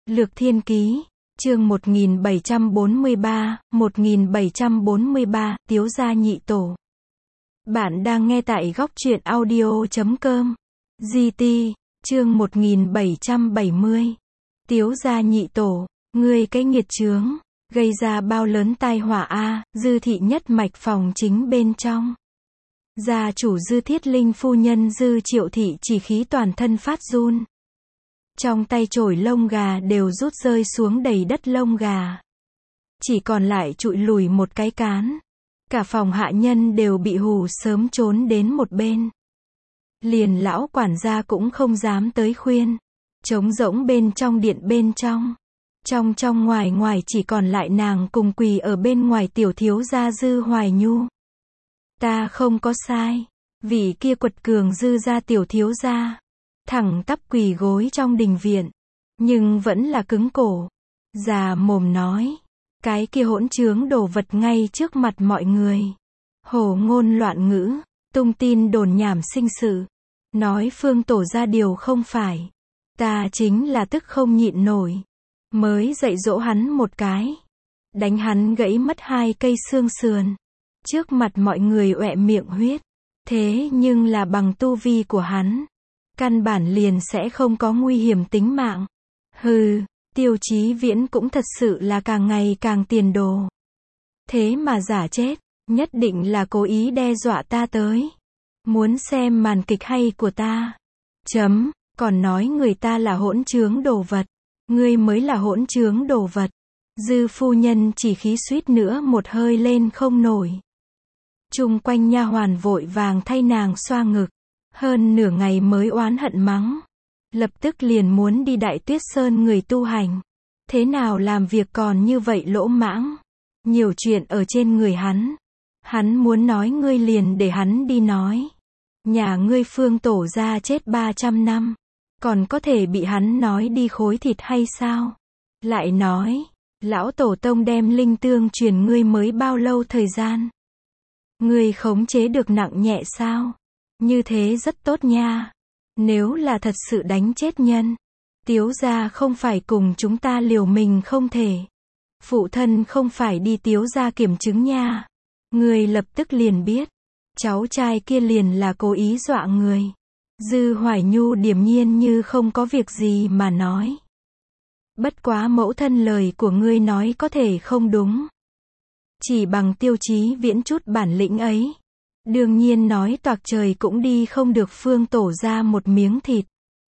Lược Thiên Ký, chương 1743, Tiếu gia nhị tổ. Bạn đang nghe tại góc truyện audio.com. GT, chương 1770. Tiếu gia nhị tổ, ngươi cái nghiệt chướng, gây ra bao lớn tai họa a. Dư thị nhất mạch phòng chính bên trong. Gia chủ Dư Thiết Linh phu nhân Dư Triệu thị chỉ khí toàn thân phát run. Trong tay chổi lông gà đều rút rơi xuống đầy đất lông gà. Chỉ còn lại trụi lùi một cái cán. Cả phòng hạ nhân đều bị hù sớm trốn đến một bên. Liền lão quản gia cũng không dám tới khuyên. Trống rỗng bên trong điện bên trong. Trong ngoài chỉ còn lại nàng cùng quỳ ở bên ngoài tiểu thiếu gia Dư Hoài Nhu. Ta không có sai. Vị kia quật cường Dư gia tiểu thiếu gia. Thẳng tắp quỳ gối trong đình viện. Nhưng vẫn là cứng cổ. Già mồm nói. Cái kia hỗn trướng đồ vật ngay trước mặt mọi người. Hồ ngôn loạn ngữ. Tung tin đồn nhảm sinh sự. Nói Phương tổ ra điều không phải. Ta chính là tức không nhịn nổi. Mới dạy dỗ hắn một cái. Đánh hắn gãy mất 2 cây xương sườn. Trước mặt mọi người oẹ miệng huyết. Thế nhưng là bằng tu vi của hắn. Căn bản liền sẽ không có nguy hiểm tính mạng. Hừ, Tiêu Chí Viễn cũng thật sự là càng ngày càng tiền đồ. Thế mà giả chết, nhất định là cố ý đe dọa ta tới. Muốn xem màn kịch hay của ta. Còn nói người ta là hỗn trướng đồ vật. Ngươi mới là hỗn trướng đồ vật. Dư phu nhân chỉ khí suýt nữa một hơi lên không nổi. Chung quanh nha hoàn vội vàng thay nàng xoa ngực. Hơn nửa ngày mới oán hận mắng. Lập tức liền muốn đi Đại Tuyết Sơn người tu hành. Thế nào làm việc còn như vậy lỗ mãng. Nhiều chuyện ở trên người hắn. Hắn muốn nói ngươi liền để hắn đi nói. Nhà ngươi Phương tổ ra chết 300 năm. Còn có thể bị hắn nói đi khối thịt hay sao? Lại nói, lão tổ tông đem linh tương truyền ngươi mới bao lâu thời gian? Ngươi khống chế được nặng nhẹ sao? Như thế rất tốt nha. Nếu là thật sự đánh chết nhân, Tiếu gia không phải cùng chúng ta liều mình không thể. Phụ thân không phải đi Tiếu gia kiểm chứng nha. Người lập tức liền biết. Cháu trai kia liền là cố ý dọa người. Dư Hoài Nhu điềm nhiên như không có việc gì mà nói. Bất quá mẫu thân lời của ngươi nói có thể không đúng. Chỉ bằng Tiêu Chí Viễn chút bản lĩnh ấy. Đương nhiên nói toạc trời cũng đi không được Phương tổ ra một miếng thịt.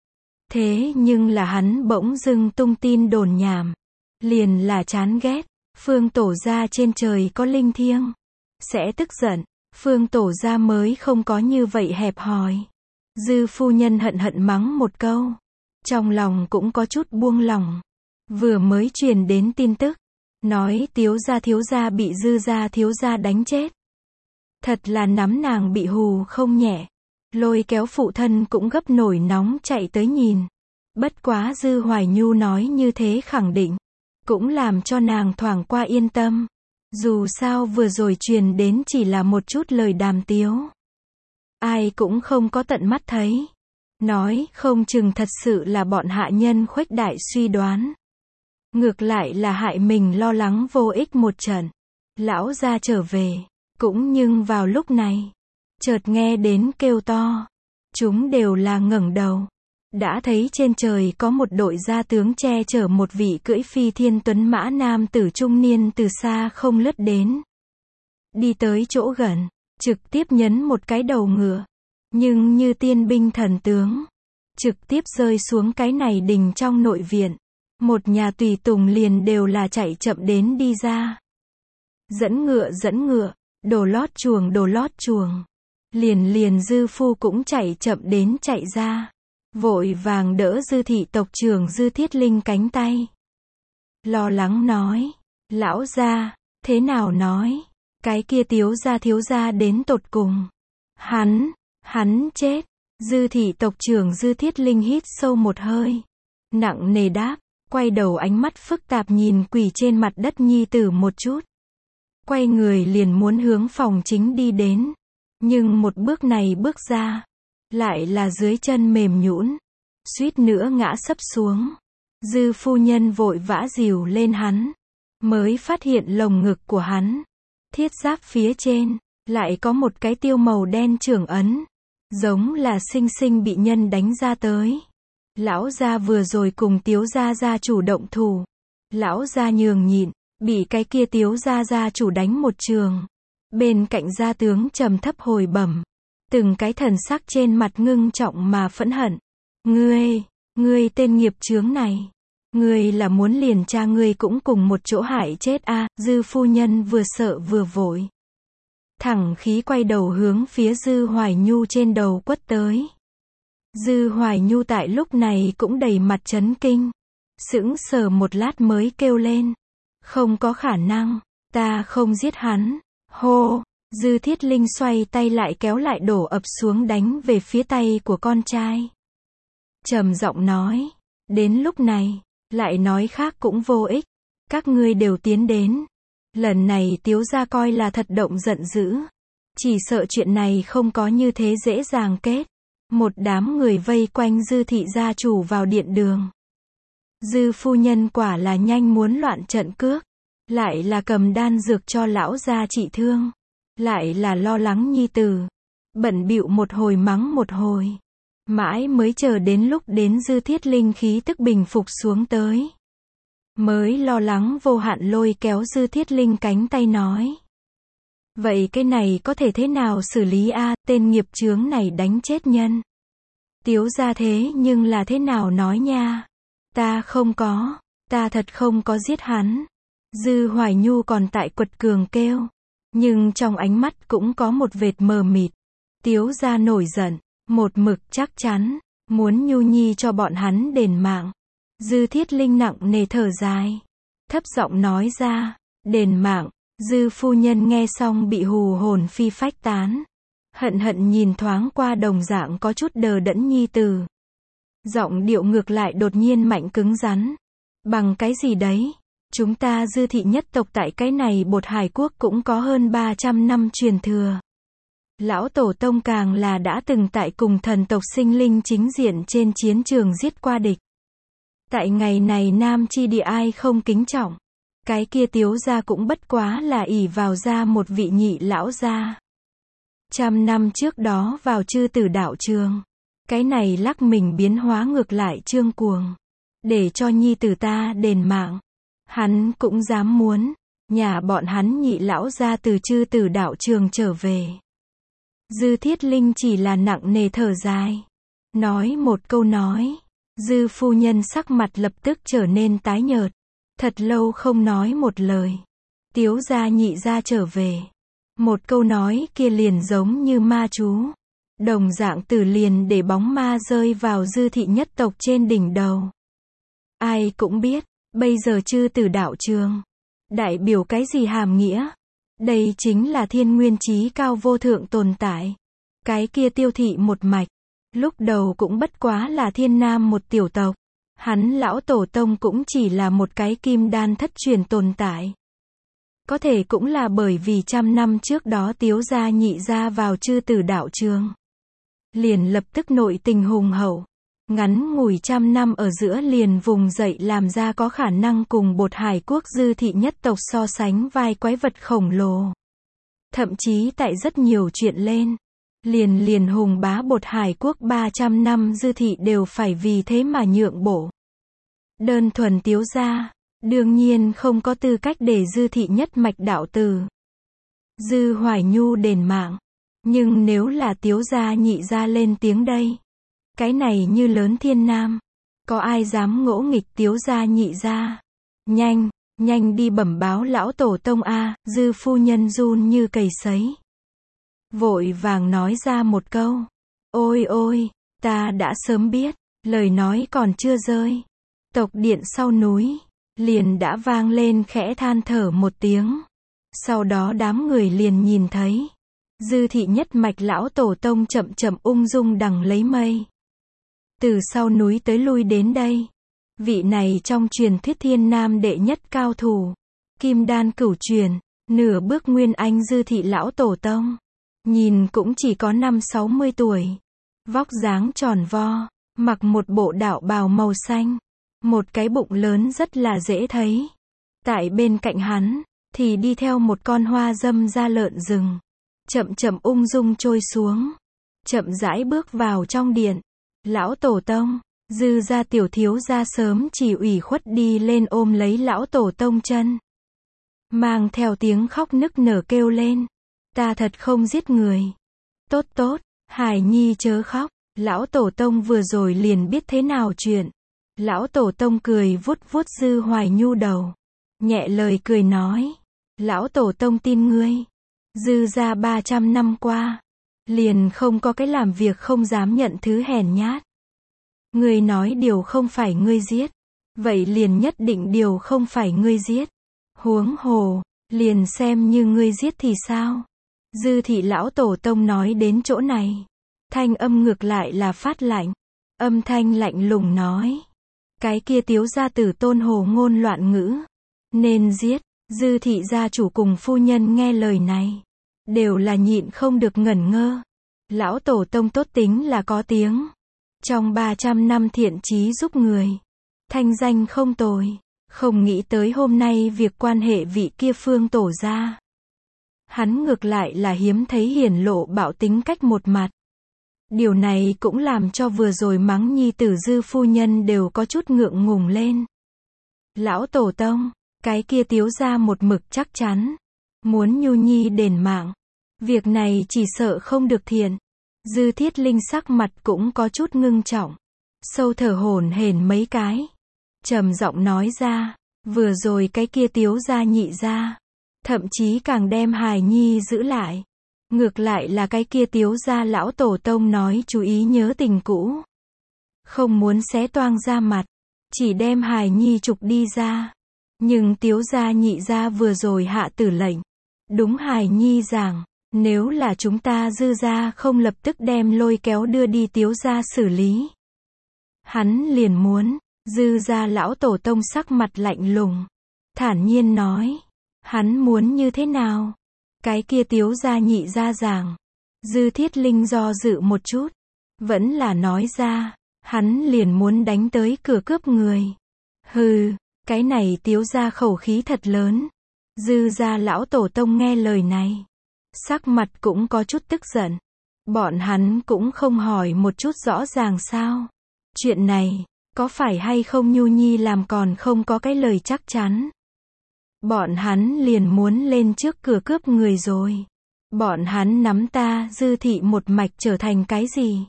Thế nhưng là hắn bỗng dưng tung tin đồn nhảm. Liền là chán ghét. Phương tổ ra trên trời có linh thiêng. Sẽ tức giận. Phương tổ ra mới không có như vậy hẹp hòi. Dư phu nhân hận mắng một câu. Trong lòng cũng có chút buông lỏng. Vừa mới truyền đến tin tức. Nói Tiếu gia thiếu gia bị Dư gia thiếu gia đánh chết. Thật là nắm nàng bị hù không nhẹ. Lôi kéo phụ thân cũng gấp nổi nóng chạy tới nhìn. Bất quá Dư Hoài Nhu nói như thế khẳng định. Cũng làm cho nàng thoảng qua yên tâm. Dù sao vừa rồi truyền đến chỉ là một chút lời đàm tiếu. Ai cũng không có tận mắt thấy. Nói không chừng thật sự là bọn hạ nhân khuếch đại suy đoán. Ngược lại là hại mình lo lắng vô ích một trận. Lão gia trở về. Cũng nhưng vào lúc này. Chợt nghe đến kêu to. Chúng đều là ngẩng đầu. Đã thấy trên trời có một đội gia tướng che chở một vị cưỡi phi thiên tuấn mã nam tử trung niên từ xa không lướt đến. Đi tới chỗ gần. Trực tiếp nhấn một cái đầu ngựa. Nhưng như tiên binh thần tướng. Trực tiếp rơi xuống cái này đình trong nội viện. Một nhà tùy tùng liền đều là chạy chậm đến đi ra. Dẫn ngựa. Đồ lót chuồng. Liền Dư phu cũng chạy chậm đến chạy ra. Vội vàng đỡ Dư thị tộc trưởng Dư Thiết Linh cánh tay. Lo lắng nói. Lão gia, thế nào nói? Cái kia thiếu gia đến tột cùng. Hắn chết. Dư thị tộc trưởng Dư Thiết Linh hít sâu một hơi. Nặng nề đáp. Quay đầu ánh mắt phức tạp nhìn quỳ trên mặt đất nhi tử một chút. Quay người liền muốn hướng phòng chính đi đến. Nhưng một bước này bước ra. Lại là dưới chân mềm nhũn. Suýt nữa ngã sấp xuống. Dư phu nhân vội vã dìu lên hắn, mới phát hiện lồng ngực của hắn, thiết giáp phía trên, lại có một cái tiêu màu đen trưởng ấn, giống là xinh xinh bị nhân đánh ra tới. Lão gia vừa rồi cùng Tiếu gia gia chủ động thủ, lão gia nhường nhịn, bị cái kia Tiếu gia gia chủ đánh một trường. Bên cạnh gia tướng trầm thấp hồi bẩm, từng cái thần sắc trên mặt ngưng trọng mà phẫn hận. Ngươi tên nghiệp chướng này, ngươi là muốn liền cha ngươi cũng cùng một chỗ hại chết a? Dư phu nhân vừa sợ vừa vội, thẳng khí quay đầu hướng phía Dư Hoài Nhu trên đầu quất tới. Dư Hoài Nhu tại lúc này cũng đầy mặt chấn kinh, sững sờ một lát mới kêu lên, không có khả năng, ta không giết hắn. Hô, Dư Thiết Linh xoay tay lại kéo lại đổ ập xuống đánh về phía tay của con trai. Trầm giọng nói, đến lúc này, lại nói khác cũng vô ích, các ngươi đều tiến đến. Lần này Tiếu gia coi là thật động giận dữ, chỉ sợ chuyện này không có như thế dễ dàng kết. Một đám người vây quanh Dư thị gia chủ vào điện đường. Dư phu nhân quả là nhanh muốn loạn trận cước, lại là cầm đan dược cho lão gia trị thương, lại là lo lắng nhi tử, bận bịu một hồi mắng một hồi, mãi mới chờ đến lúc đến Dư Thiết Linh khí tức bình phục xuống tới, mới lo lắng vô hạn lôi kéo Dư Thiết Linh cánh tay nói, vậy cái này có thể thế nào xử lý a? Tên nghiệp chướng này đánh chết nhân. Tiếu gia thế nhưng là thế nào nói nha? Ta thật không có giết hắn. Dư Hoài Nhu còn tại quật cường kêu, nhưng trong ánh mắt cũng có một vệt mờ mịt. Tiếu gia nổi giận, một mực chắc chắn, muốn Nhu Nhi cho bọn hắn đền mạng. Dư Thiết Linh nặng nề thở dài, thấp giọng nói ra, đền mạng. Dư phu nhân nghe xong bị hù hồn phi phách tán, hận hận nhìn thoáng qua đồng dạng có chút đờ đẫn nhi tử. Giọng điệu ngược lại đột nhiên mạnh cứng rắn. Bằng cái gì đấy? Chúng ta Dư thị nhất tộc tại cái này Bột Hải quốc cũng có hơn 300 năm truyền thừa. Lão tổ tông càng là đã từng tại cùng thần tộc sinh linh chính diện trên chiến trường giết qua địch. Tại ngày này Nam chi địa ai không kính trọng. Cái kia Tiếu gia cũng bất quá là ỷ vào ra một vị nhị lão gia. 100 năm trước đó vào chư tử đạo trường, cái này lắc mình biến hóa ngược lại trương cuồng, để cho nhi tử ta đền mạng. Hắn cũng dám muốn, nhà bọn hắn nhị lão gia từ chư tử đạo trường trở về. Dư Thiết Linh chỉ là nặng nề thở dài, nói một câu nói. Dư phu nhân sắc mặt lập tức trở nên tái nhợt, thật lâu không nói một lời. Tiếu gia nhị gia trở về, một câu nói kia liền giống như ma chú, đồng dạng tử liền để bóng ma rơi vào Dư thị nhất tộc trên đỉnh đầu. Ai cũng biết, bây giờ chư tử đạo trường, đại biểu cái gì hàm nghĩa? Đây chính là thiên nguyên chí cao vô thượng tồn tại. Cái kia Tiêu thị một mạch, lúc đầu cũng bất quá là Thiên Nam một tiểu tộc. Hắn lão tổ tông cũng chỉ là một cái kim đan thất truyền tồn tại. Có thể cũng là bởi vì 100 năm trước đó Tiếu gia nhị gia vào chư tử đạo trường, liền lập tức nội tình hùng hậu. Ngắn ngủi 100 năm ở giữa liền vùng dậy làm ra có khả năng cùng Bột Hải quốc Dư thị nhất tộc so sánh vai quái vật khổng lồ. Thậm chí tại rất nhiều chuyện lên, liền hùng bá Bột Hải quốc 300 năm Dư thị đều phải vì thế mà nhượng bộ. Đơn thuần Tiếu gia, đương nhiên không có tư cách để Dư thị nhất mạch đạo từ. Dư Hoài Nhu đền mạng, nhưng nếu là Tiếu gia nhị gia lên tiếng đây, cái này như lớn thiên nam, có ai dám ngỗ nghịch Tiếu gia nhị gia? Nhanh đi bẩm báo lão tổ tông a. Dư phu nhân run như cầy sấy, vội vàng nói ra một câu, ôi, ta đã sớm biết. Lời nói còn chưa rơi, tộc điện sau núi liền đã vang lên khẽ than thở một tiếng. Sau đó đám người liền nhìn thấy Dư thị nhất mạch lão tổ tông chậm chậm ung dung đằng lấy mây, từ sau núi tới lui đến đây. Vị này trong truyền thuyết thiên nam đệ nhất cao thủ, kim đan cửu truyền, nửa bước nguyên anh Dư thị lão tổ tông, nhìn cũng chỉ có 50-60 tuổi, vóc dáng tròn vo, mặc một bộ đạo bào màu xanh, Một cái bụng lớn rất là dễ thấy. Tại bên cạnh hắn, thì đi theo một con hoa dâm da lợn rừng. Chậm chậm ung dung trôi xuống. Chậm rãi bước vào trong điện. Lão tổ tông, Dư gia tiểu thiếu gia sớm chỉ ủy khuất đi lên ôm lấy lão tổ tông chân. Mang theo tiếng khóc nức nở kêu lên. Ta thật không giết người. Tốt tốt, Hải Nhi chớ khóc. Lão tổ tông vừa rồi liền biết thế nào chuyện. Lão tổ tông cười vuốt vuốt Dư Hoài Nhu đầu. Nhẹ lời cười nói. Lão tổ tông tin ngươi. Dư gia 300 năm qua. Liền không có cái làm việc không dám nhận thứ hèn nhát. Ngươi nói điều không phải ngươi giết. Vậy liền nhất định điều không phải ngươi giết. Huống hồ, liền xem như ngươi giết thì sao? Dư thị lão tổ tông nói đến chỗ này. Thanh âm ngược lại là phát lạnh. Âm thanh lạnh lùng nói. Cái kia tiếu gia tử tôn hồ ngôn loạn ngữ. Nên giết. Dư thị gia chủ cùng phu nhân nghe lời này. Đều là nhịn không được ngẩn ngơ. Lão tổ tông tốt tính là có tiếng. Trong 300 năm thiện chí giúp người. Thanh danh không tồi. Không nghĩ tới hôm nay việc quan hệ vị kia Phương tổ gia. Hắn ngược lại là hiếm thấy hiển lộ bạo tính cách một mặt. Điều này cũng làm cho vừa rồi mắng nhi tử Dư phu nhân đều có chút ngượng ngùng lên. Lão tổ tông, cái kia tiếu gia một mực chắc chắn. Muốn Nhu Nhi đền mạng. Việc này chỉ sợ không được thiện. Dư Thiết Linh sắc mặt cũng có chút ngưng trọng. Sâu thở hổn hển mấy cái. Trầm giọng nói ra. Vừa rồi cái kia tiếu gia nhị gia. Thậm chí càng đem Hài Nhi giữ lại. Ngược lại là cái kia tiếu gia lão tổ tông nói chú ý nhớ tình cũ. Không muốn xé toang ra mặt. Chỉ đem Hài Nhi trục đi ra. Nhưng tiếu gia nhị gia vừa rồi hạ tử lệnh. Đúng Hài Nhi rằng. Nếu là chúng ta Dư gia không lập tức đem lôi kéo đưa đi tiếu gia xử lý. Hắn liền muốn. Dư gia lão tổ tông sắc mặt lạnh lùng. Thản nhiên nói. Hắn muốn như thế nào? Cái kia tiếu gia nhị gia giảng. Dư Thiết Linh do dự một chút. Vẫn là nói ra. Hắn liền muốn đánh tới cửa cướp người. Hừ, cái này tiếu gia khẩu khí thật lớn. Dư gia lão tổ tông nghe lời này. Sắc mặt cũng có chút tức giận. Bọn hắn cũng không hỏi một chút rõ ràng sao. Chuyện này, có phải hay không Nhu Nhi làm còn không có cái lời chắc chắn. Bọn hắn liền muốn lên trước cửa cướp người rồi. Bọn hắn nắm ta Dư thị một mạch trở thành cái gì?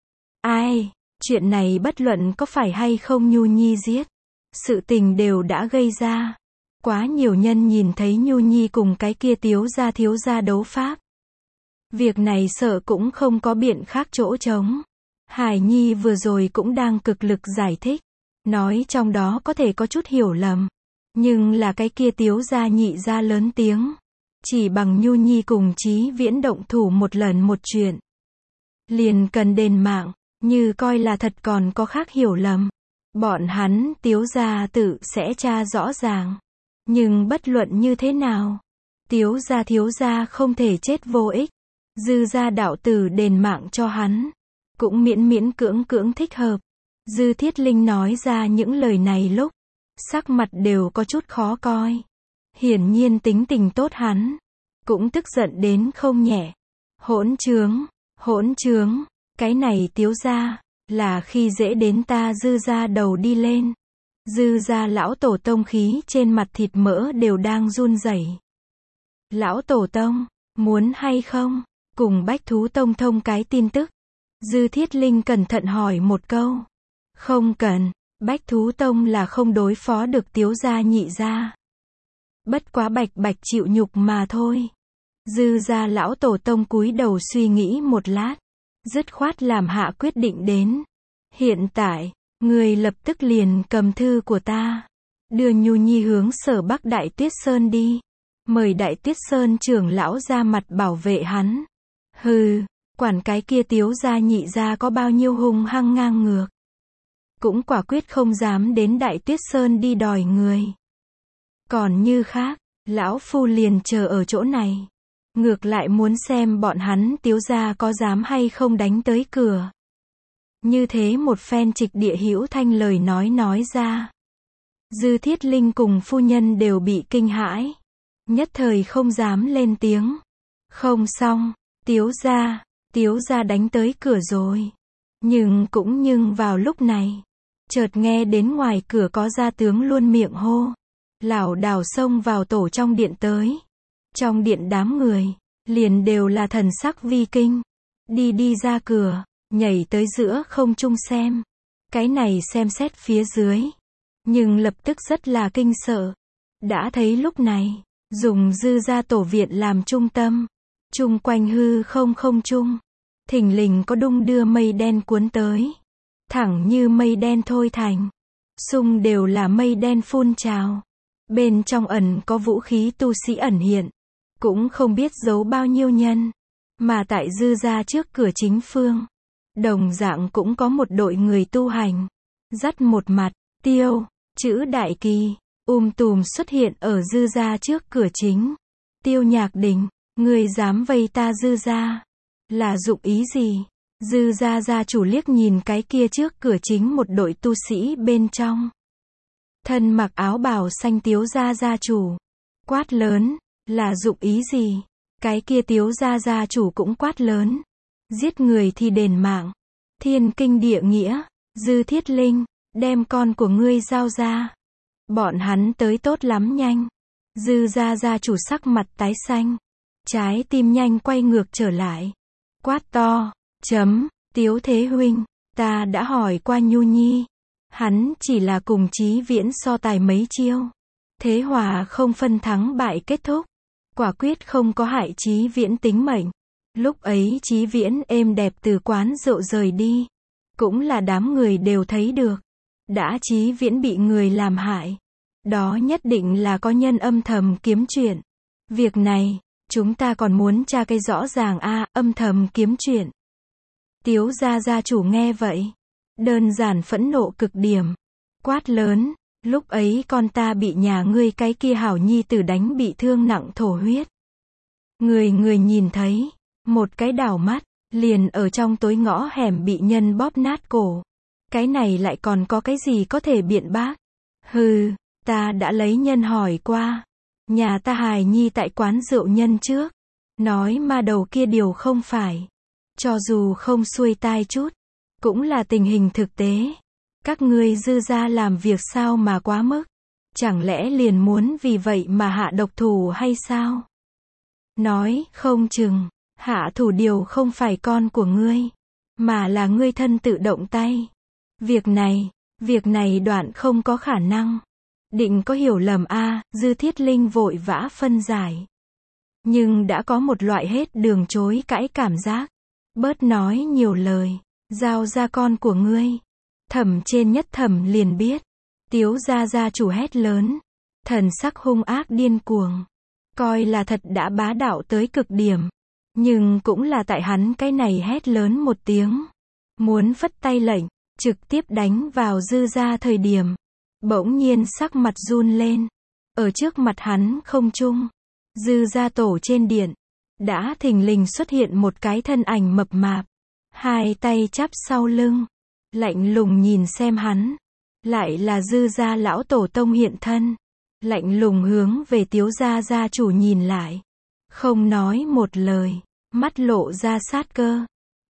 Ai, chuyện này bất luận có phải hay không Nhu Nhi giết. Sự tình đều đã gây ra. Quá nhiều nhân nhìn thấy Nhu Nhi cùng cái kia thiếu gia đấu pháp. Việc này sợ cũng không có biện khác chỗ trống. Hải Nhi vừa rồi cũng đang cực lực giải thích. Nói trong đó có thể có chút hiểu lầm. Nhưng là cái kia tiếu gia nhị gia lớn tiếng. Chỉ bằng Nhu Nhi cùng Chí Viễn động thủ một lần một chuyện. Liền cần đền mạng, như coi là thật còn có khác hiểu lầm. Bọn hắn tiếu gia tự sẽ tra rõ ràng. Nhưng bất luận như thế nào, thiếu gia không thể chết vô ích. Dư gia đạo tử đền mạng cho hắn. Cũng miễn miễn cưỡng thích hợp. Dư Thiết Linh nói ra những lời này lúc. Sắc mặt đều có chút khó coi. Hiển nhiên tính tình tốt hắn. Cũng tức giận đến không nhẹ. Hỗn trướng. Cái này tiếu gia. Là khi dễ đến ta Dư gia đầu đi lên. Dư gia lão tổ tông khí trên mặt thịt mỡ đều đang run rẩy. Lão tổ tông, muốn hay không? Cùng Bách Thú Tông thông cái tin tức. Dư Thiết Linh cẩn thận hỏi một câu. Không cần, Bách Thú Tông là không đối phó được tiếu gia nhị gia. Bất quá bạch chịu nhục mà thôi. Dư gia lão tổ tông cúi đầu suy nghĩ một lát. Dứt khoát làm hạ quyết định đến. Hiện tại, người lập tức liền cầm thư của ta. Đưa Nhu Nhi hướng Sở Bắc Đại Tuyết Sơn đi. Mời Đại Tuyết Sơn trưởng lão ra mặt bảo vệ hắn. Hừ, quản cái kia tiếu gia nhị gia có bao nhiêu hung hăng ngang ngược. Cũng quả quyết không dám đến Đại Tuyết Sơn đi đòi người. Còn như khác, lão phu liền chờ ở chỗ này. Ngược lại muốn xem bọn hắn tiếu gia có dám hay không đánh tới cửa. Như thế một phen trịch địa hữu thanh lời nói ra. Dư Thiết Linh cùng phu nhân đều bị kinh hãi. Nhất thời không dám lên tiếng. Không xong, Tiếu gia đánh tới cửa rồi. Nhưng vào lúc này, chợt nghe đến ngoài cửa có gia tướng luôn miệng hô. Lảo đảo xông vào tổ trong điện tới. Trong điện đám người, liền đều là thần sắc vi kinh. Đi ra cửa, nhảy tới giữa không trung xem. Cái này xem xét phía dưới. Nhưng lập tức rất là kinh sợ. Đã thấy lúc này, dùng Dư gia tổ viện làm trung tâm. Chung quanh hư không trung. Thình lình có đung đưa mây đen cuốn tới. Thẳng như mây đen thôi thành. Xung đều là mây đen phun trào. Bên trong ẩn có vũ khí tu sĩ ẩn hiện. Cũng không biết giấu bao nhiêu nhân. Mà tại Dư gia trước cửa chính phương. Đồng dạng cũng có một đội người tu hành. Dắt một mặt, tiêu, chữ đại kỳ, tùm xuất hiện ở Dư gia trước cửa chính. Tiêu Nhạc Đình, ngươi dám vây ta Dư gia, là dụng ý gì? Dư gia gia chủ liếc nhìn cái kia trước cửa chính một đội tu sĩ bên trong. Thân mặc áo bào xanh Tiếu gia gia chủ. Quát lớn, là dụng ý gì? Cái kia Tiếu gia gia chủ cũng quát lớn. Giết người thì đền mạng. Thiên kinh địa nghĩa, Dư Thiết Linh, đem con của ngươi giao ra. Bọn hắn tới tốt lắm nhanh. Dư gia gia chủ sắc mặt tái xanh. Trái tim nhanh quay ngược trở lại. Quát to, Tiếu Thế Huynh, ta đã hỏi qua Nhu Nhi. Hắn chỉ là cùng Chí Viễn so tài mấy chiêu. Thế hòa không phân thắng bại kết thúc. Quả quyết không có hại Chí Viễn tính mệnh. Lúc ấy Chí Viễn êm đẹp từ quán rượu rời đi. Cũng là đám người đều thấy được. Đã Chí Viễn bị người làm hại. Đó nhất định là có nhân âm thầm kiếm chuyện. Việc này, chúng ta còn muốn tra cái rõ ràng âm thầm kiếm chuyện. Tiếu gia gia chủ nghe vậy. Đơn giản phẫn nộ cực điểm. Quát lớn, lúc ấy con ta bị nhà ngươi cái kia hảo nhi tử đánh bị thương nặng thổ huyết. Người nhìn thấy, một cái đảo mắt, liền ở trong tối ngõ hẻm bị nhân bóp nát cổ. Cái này lại còn có cái gì có thể biện bác? Hừ, ta đã lấy nhân hỏi qua. Nhà ta hài nhi tại quán rượu nhân trước. Nói ma đầu kia điều không phải. Cho dù không xuôi tai chút, cũng là tình hình thực tế. Các ngươi Dư gia làm việc sao mà quá mức? Chẳng lẽ liền muốn vì vậy mà hạ độc thủ hay sao? Nói, không chừng, hạ thủ điều không phải con của ngươi, mà là ngươi thân tự động tay. Việc này đoạn không có khả năng. Định có hiểu lầm Dư Thiết Linh vội vã phân giải. Nhưng đã có một loại hết đường chối cãi cảm giác. Bớt nói nhiều lời, giao ra con của ngươi. Thẩm trên nhất thẩm liền biết. Tiếu gia gia chủ hét lớn. Thần sắc hung ác điên cuồng. Coi là thật đã bá đạo tới cực điểm. Nhưng cũng là tại hắn cái này hét lớn một tiếng. Muốn phất tay lệnh, trực tiếp đánh vào Dư gia thời điểm. Bỗng nhiên sắc mặt run lên. Ở trước mặt hắn không trung. Dư gia tổ trên điện. Đã thình lình xuất hiện một cái thân ảnh mập mạp. Hai tay chắp sau lưng. Lạnh lùng nhìn xem hắn. Lại là Dư gia lão tổ tông hiện thân. Lạnh lùng hướng về Tiếu gia gia chủ nhìn lại. Không nói một lời. Mắt lộ ra sát cơ.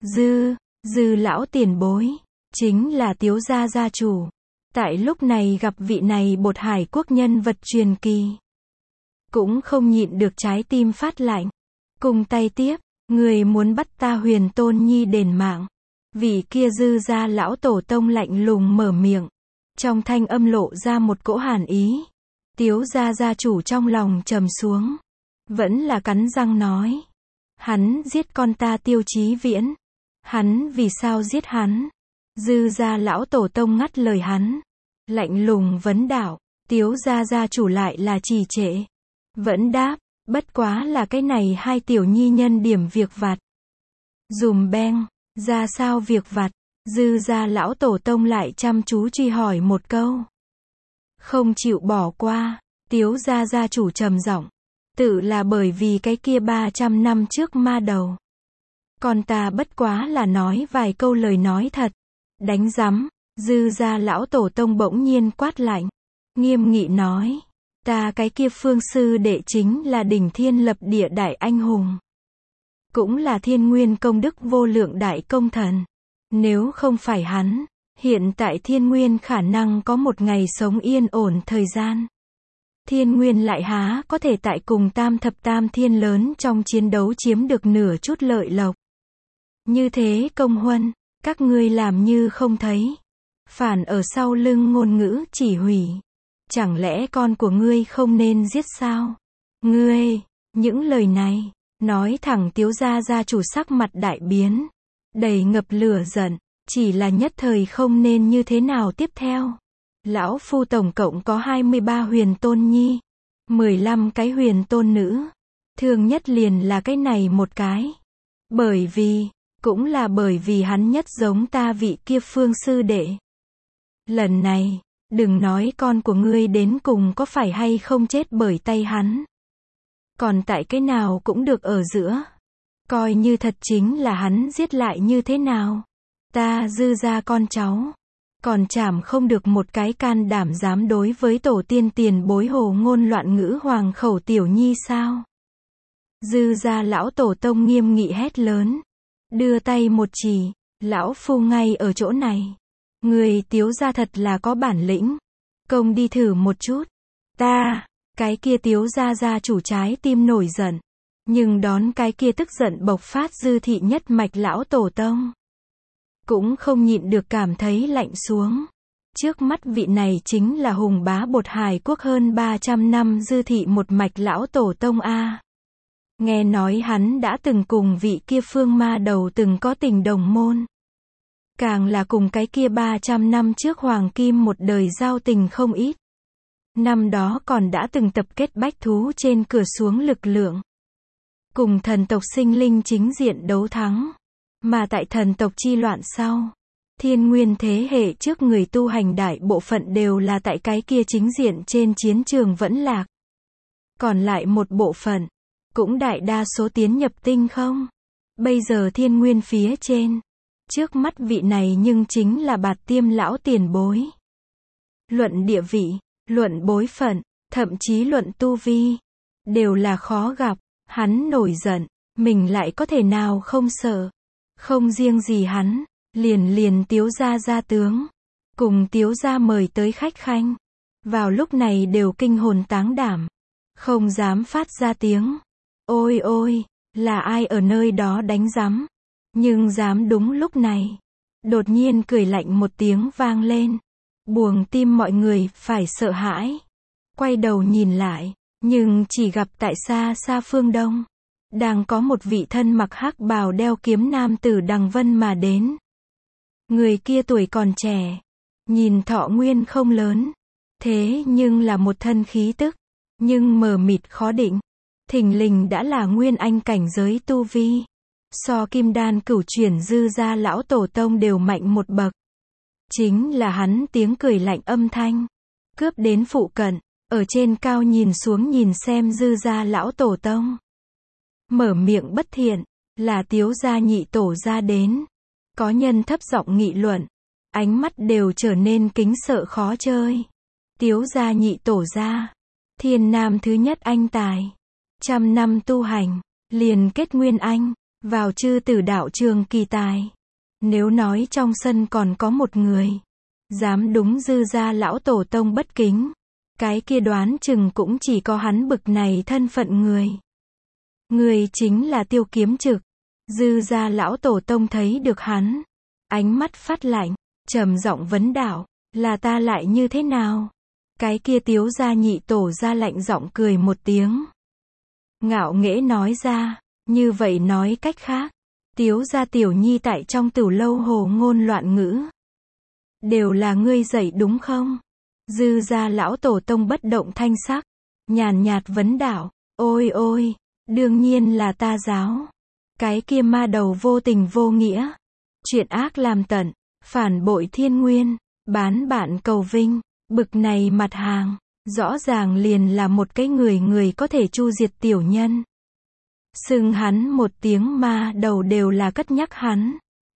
Dư lão tiền bối. Chính là Tiếu gia gia chủ. Tại lúc này gặp vị này bột hải quốc nhân vật truyền kỳ. Cũng không nhịn được trái tim phát lạnh. Cùng tay tiếp, người muốn bắt ta Huyền Tôn Nhi đền mạng. Vị kia Dư gia lão tổ tông lạnh lùng mở miệng. Trong thanh âm lộ ra một cỗ hàn ý. Tiếu gia gia chủ trong lòng trầm xuống. Vẫn là cắn răng nói. Hắn giết con ta Tiêu Chí Viễn. Hắn vì sao giết hắn? Dư gia lão tổ tông ngắt lời hắn. Lạnh lùng vấn đạo. Tiếu gia gia chủ lại là trì trệ. Vẫn đáp. Bất quá là cái này hai tiểu nhi nhân điểm việc vặt. Dùm beng. Ra sao việc vặt? Dư gia lão tổ tông lại chăm chú truy hỏi một câu. Không chịu bỏ qua. Tiếu gia gia chủ trầm giọng. Tự là bởi vì cái kia 300 năm trước ma đầu. Con ta bất quá là nói vài câu lời nói thật. Đánh rắm, Dư gia lão tổ tông bỗng nhiên quát lạnh. Nghiêm nghị nói. Ta cái kia Phương sư đệ chính là đỉnh thiên lập địa đại anh hùng. Cũng là thiên nguyên công đức vô lượng đại công thần. Nếu không phải hắn, hiện tại thiên nguyên khả năng có một ngày sống yên ổn thời gian. Thiên nguyên lại há có thể tại cùng tam thập tam thiên lớn trong chiến đấu chiếm được nửa chút lợi lộc. Như thế công huân, các ngươi làm như không thấy. Phản ở sau lưng ngôn ngữ chỉ hủy. Chẳng lẽ con của ngươi không nên giết sao? Ngươi, những lời này, nói thẳng Tiếu gia gia chủ sắc mặt đại biến. Đầy ngập lửa giận, chỉ là nhất thời không nên như thế nào tiếp theo. Lão phu tổng cộng có 23 huyền tôn nhi, 15 cái huyền tôn nữ. Thương nhất liền là cái này một cái. Cũng là bởi vì hắn nhất giống ta vị kia Phương sư đệ. Lần này, đừng nói con của ngươi đến cùng có phải hay không chết bởi tay hắn. Còn tại cái nào cũng được ở giữa. Coi như thật chính là hắn giết lại như thế nào. Ta Dư gia con cháu. Còn chảm không được một cái can đảm dám đối với tổ tiên tiền bối hồ ngôn loạn ngữ hoàng khẩu tiểu nhi sao. Dư gia lão tổ tông nghiêm nghị hét lớn. Đưa tay một chỉ. Lão phu ngay ở chỗ này. Người Tiếu gia thật là có bản lĩnh. Công đi thử một chút. Cái kia Tiếu gia gia chủ trái tim nổi giận. Nhưng đón cái kia tức giận bộc phát Dư thị nhất mạch lão tổ tông. Cũng không nhịn được cảm thấy lạnh xuống. Trước mắt vị này chính là hùng bá bột Hải quốc hơn 300 năm Dư thị một mạch lão tổ tông A. Nghe nói hắn đã từng cùng vị kia Phương ma đầu từng có tình đồng môn. Càng là cùng cái kia 300 năm trước Hoàng Kim một đời giao tình không ít. Năm đó còn đã từng tập kết bách thú trên cửa xuống lực lượng. Cùng thần tộc sinh linh chính diện đấu thắng. Mà tại thần tộc chi loạn sau, thiên nguyên thế hệ trước người tu hành đại bộ phận đều là tại cái kia chính diện trên chiến trường vẫn lạc. Còn lại một bộ phận, cũng đại đa số tiến nhập tinh không. Bây giờ thiên nguyên phía trên, trước mắt vị này nhưng chính là Bạt Tiêm lão tiền bối. Luận địa vị, luận bối phận, thậm chí luận tu vi, đều là khó gặp. Hắn nổi giận, mình lại có thể nào không sợ. Không riêng gì hắn, liền Tiếu gia gia tướng, cùng Tiếu gia mời tới khách khanh, vào lúc này đều kinh hồn táng đảm, không dám phát ra tiếng. Ôi ôi, là ai ở nơi đó đánh rắm? Nhưng dám đúng lúc này, đột nhiên cười lạnh một tiếng vang lên, buồng tim mọi người phải sợ hãi. Quay đầu nhìn lại, nhưng chỉ gặp tại xa xa phương đông, đang có một vị thân mặc hắc bào đeo kiếm nam tử đằng vân mà đến. Người kia tuổi còn trẻ, nhìn thọ nguyên không lớn, thế nhưng là một thân khí tức, nhưng mờ mịt khó định, thình lình đã là nguyên anh cảnh giới tu vi. So kim đan cửu chuyển Dư gia lão tổ tông đều mạnh một bậc. Chính là hắn tiếng cười lạnh âm thanh, cướp đến phụ cận, ở trên cao nhìn xuống nhìn xem Dư gia lão tổ tông. Mở miệng bất thiện, là Tiếu gia nhị tổ gia đến. Có nhân thấp giọng nghị luận, ánh mắt đều trở nên kính sợ khó chơi. Tiếu gia nhị tổ gia, thiên nam thứ nhất anh tài, 100 năm tu hành, liền kết nguyên anh, vào chư tử đạo trường kỳ tài. Nếu nói trong sân còn có một người, dám đúng Dư gia lão tổ tông bất kính, cái kia đoán chừng cũng chỉ có hắn bực này thân phận người. Người chính là Tiêu Kiếm Trực. Dư gia lão tổ tông thấy được hắn, ánh mắt phát lạnh, trầm giọng vấn đạo, là ta lại như thế nào? Cái kia Tiếu gia nhị tổ gia lạnh giọng cười một tiếng. Ngạo nghễ nói ra, như vậy nói cách khác, Tiếu gia tiểu nhi tại trong tửu lâu hồ ngôn loạn ngữ. Đều là ngươi dạy đúng không? Dư gia lão tổ tông bất động thanh sắc, nhàn nhạt vấn đạo, ôi ôi, đương nhiên là ta giáo. Cái kia ma đầu vô tình vô nghĩa, chuyện ác làm tận, phản bội thiên nguyên, bán bạn cầu vinh, bực này mặt hàng, rõ ràng liền là một cái người có thể chu diệt tiểu nhân. Xưng hắn một tiếng ma đầu đều là cất nhắc hắn.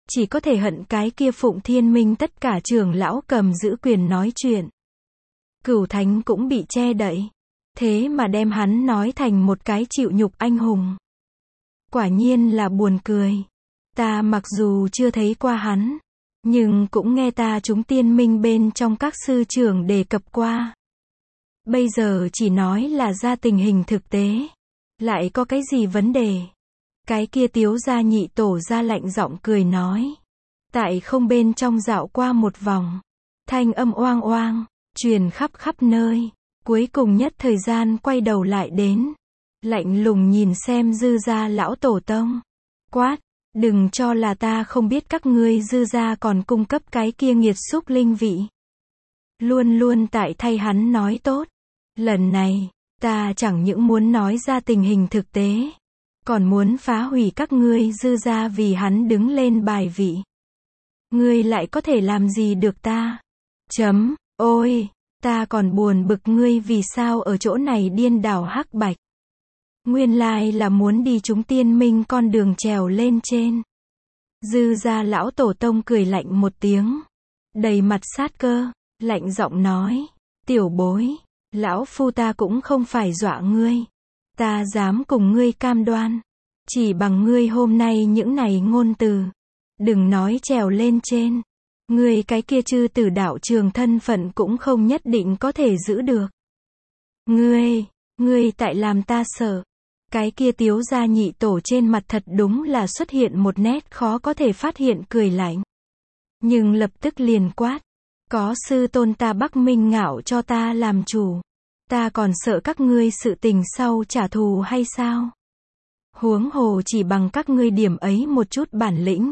chỉ có thể hận cái kia Phụng Thiên Minh tất cả trưởng lão cầm giữ quyền nói chuyện. Cửu Thánh cũng bị che đậy. Thế mà đem hắn nói thành một cái chịu nhục anh hùng. Quả nhiên là buồn cười. Ta mặc dù chưa thấy qua hắn, nhưng cũng nghe ta chúng tiên minh bên trong các sư trưởng đề cập qua. Bây giờ chỉ nói là ra tình hình thực tế. Lại có cái gì vấn đề? Cái kia Tiếu gia nhị tổ ra lạnh giọng cười nói. Tại không bên trong dạo qua một vòng. Thanh âm oang oang, truyền khắp khắp nơi. Cuối cùng nhất thời gian quay đầu lại đến. Lạnh lùng nhìn xem Dư gia lão tổ tông. Quát, đừng cho là ta không biết các ngươi Dư gia còn cung cấp cái kia nghiệt xúc linh vị. Luôn luôn tại thay hắn nói tốt. Lần này, ta chẳng những muốn nói ra tình hình thực tế, còn muốn phá hủy các ngươi Dư gia vì hắn đứng lên bài vị. Ngươi lại có thể làm gì được ta? Ôi, ta còn buồn bực ngươi vì sao ở chỗ này điên đảo hắc bạch. Nguyên lai là muốn đi chúng tiên minh con đường trèo lên trên. Dư gia lão tổ tông cười lạnh một tiếng, đầy mặt sát cơ, lạnh giọng nói, tiểu bối, lão phu ta cũng không phải dọa ngươi. Ta dám cùng ngươi cam đoan, chỉ bằng ngươi hôm nay những này ngôn từ. Đừng nói trèo lên trên. Ngươi cái kia chư tử đạo trường thân phận cũng không nhất định có thể giữ được. Ngươi tại làm ta sợ. Cái kia Tiếu gia nhị tổ trên mặt thật đúng là xuất hiện một nét khó có thể phát hiện cười lạnh. Nhưng lập tức liền quát. Có sư tôn ta Bắc Minh Ngạo cho ta làm chủ. Ta còn sợ các ngươi sự tình sau trả thù hay sao? Huống hồ chỉ bằng các ngươi điểm ấy một chút bản lĩnh.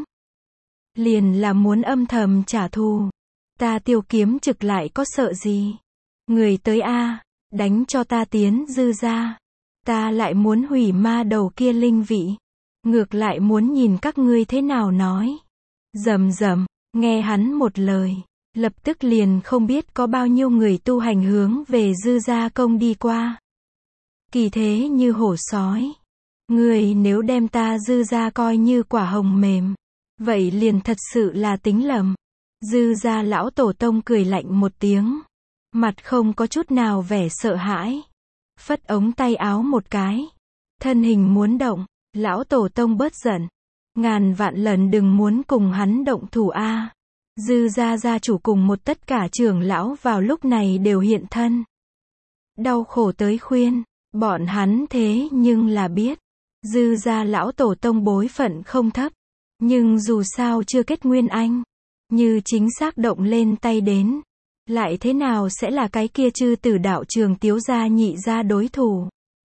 Liền là muốn âm thầm trả thù. Ta Tiêu Kiếm Trực lại có sợ gì? Người tới a, đánh cho ta tiến Dư gia. Ta lại muốn hủy ma đầu kia linh vị. Ngược lại muốn nhìn các ngươi thế nào nói. Rầm rầm, nghe hắn một lời, lập tức liền không biết có bao nhiêu người tu hành hướng về Dư gia công đi qua. Kỳ thế như hổ sói. Ngươi nếu đem ta Dư gia coi như quả hồng mềm, vậy liền thật sự là tính lầm. Dư gia lão tổ tông cười lạnh một tiếng, mặt không có chút nào vẻ sợ hãi, phất ống tay áo một cái, thân hình muốn động. Lão tổ tông bớt giận, ngàn vạn lần đừng muốn cùng hắn động thủ a. Dư gia gia chủ cùng một tất cả trưởng lão vào lúc này đều hiện thân, đau khổ tới khuyên. Bọn hắn thế nhưng là biết, Dư gia lão tổ tông bối phận không thấp, nhưng dù sao chưa kết nguyên anh, như chính xác động lên tay đến, lại thế nào sẽ là cái kia chư tử đạo trường Tiếu gia nhị gia đối thủ?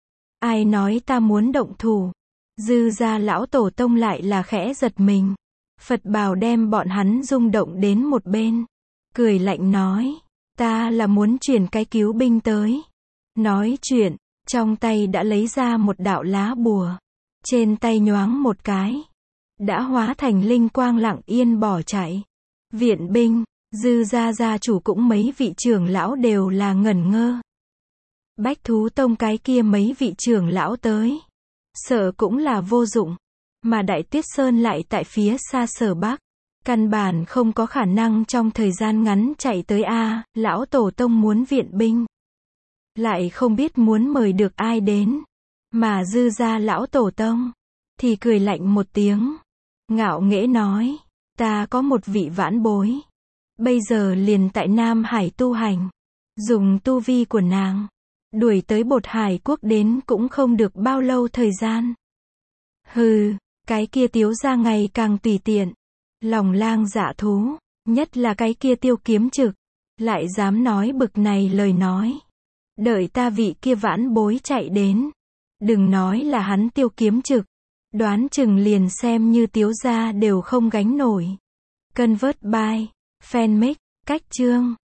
Ai nói ta muốn động thủ? Dư gia lão tổ tông lại là khẽ giật mình. Phật bào đem bọn hắn rung động đến một bên, cười lạnh nói, ta là muốn chuyển cái cứu binh tới. Nói chuyện, trong tay đã lấy ra một đạo lá bùa, trên tay nhoáng một cái, đã hóa thành linh quang lặng yên bỏ chạy. Viện binh, Dư gia gia chủ cũng mấy vị trưởng lão đều là ngẩn ngơ. Bách Thú Tông cái kia mấy vị trưởng lão tới, sợ cũng là vô dụng, mà Đại Tuyết Sơn lại tại phía xa Sở Bắc, căn bản không có khả năng trong thời gian ngắn chạy tới a. Lão tổ tông muốn viện binh, lại không biết muốn mời được ai đến, mà Dư gia lão tổ tông thì cười lạnh một tiếng, ngạo nghễ nói, ta có một vị vãn bối, bây giờ liền tại Nam Hải tu hành, dùng tu vi của nàng, đuổi tới Bột Hải quốc đến cũng không được bao lâu thời gian. Hừ, cái kia Tiếu gia ngày càng tùy tiện, lòng lang dạ thú, nhất là cái kia Tiêu Kiếm Trực, lại dám nói bực này lời nói. Đợi ta vị kia vãn bối chạy đến, đừng nói là hắn Tiêu Kiếm Trực, đoán chừng liền xem như Tiếu gia đều không gánh nổi. Convert by Fanmix, cách chương